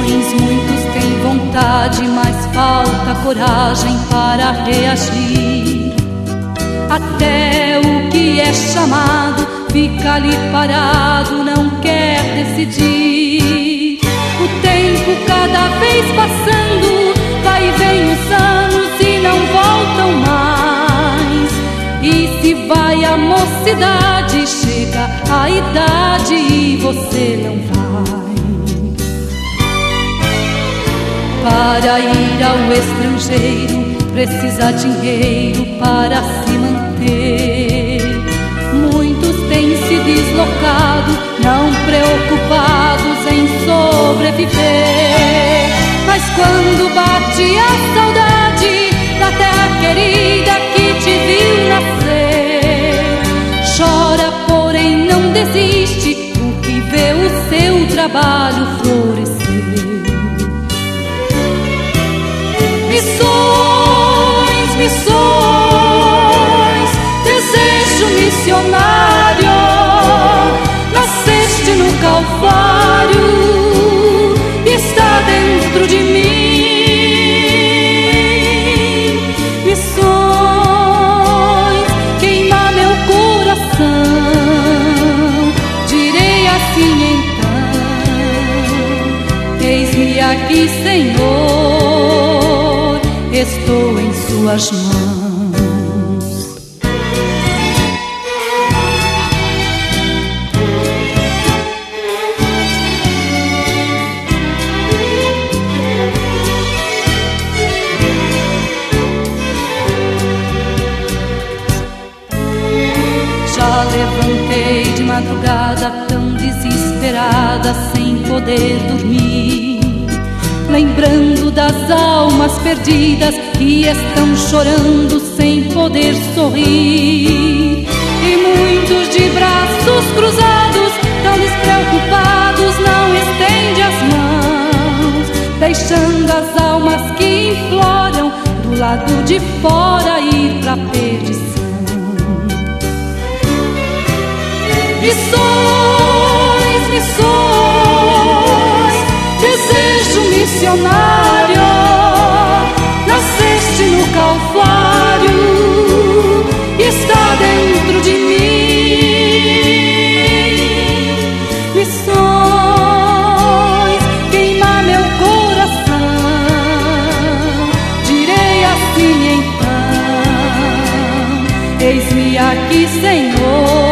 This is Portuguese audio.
missões muitos têm vontade, mas falta coragem para reagir. Até o que é chamado fica ali parado, não quer decidir. O tempo cada vez passando, vai e vem os anos e não voltam mais. E se vai a mocidade, chega a idade e você não vai. Para ir ao estrangeiro precisa dinheiro para se manter. Muitos têm se deslocado, não preocupados em sobreviver. Mas quando bate a saudade da terra querida que te viu nascer, chora, porém não desiste, porque vê o seu trabalho florescer. Missões, missões, desejo missionário, nasceste no Calvário e está dentro de mim. Missões, queima meu coração, direi assim então: eis-me aqui, Senhor, estou em suas mãos. Já levantei de madrugada tão desesperada, sem poder dormir, lembrando das almas perdidas que estão chorando sem poder sorrir. E muitos de braços cruzados, tão despreocupados, não estende as mãos, deixando as almas que imploram do lado de fora ir pra perdição. Missões, missões, desejo missionário, nasceste no Calvário e está dentro de mim. Missões, queima meu coração, direi assim então: eis-me aqui, Senhor,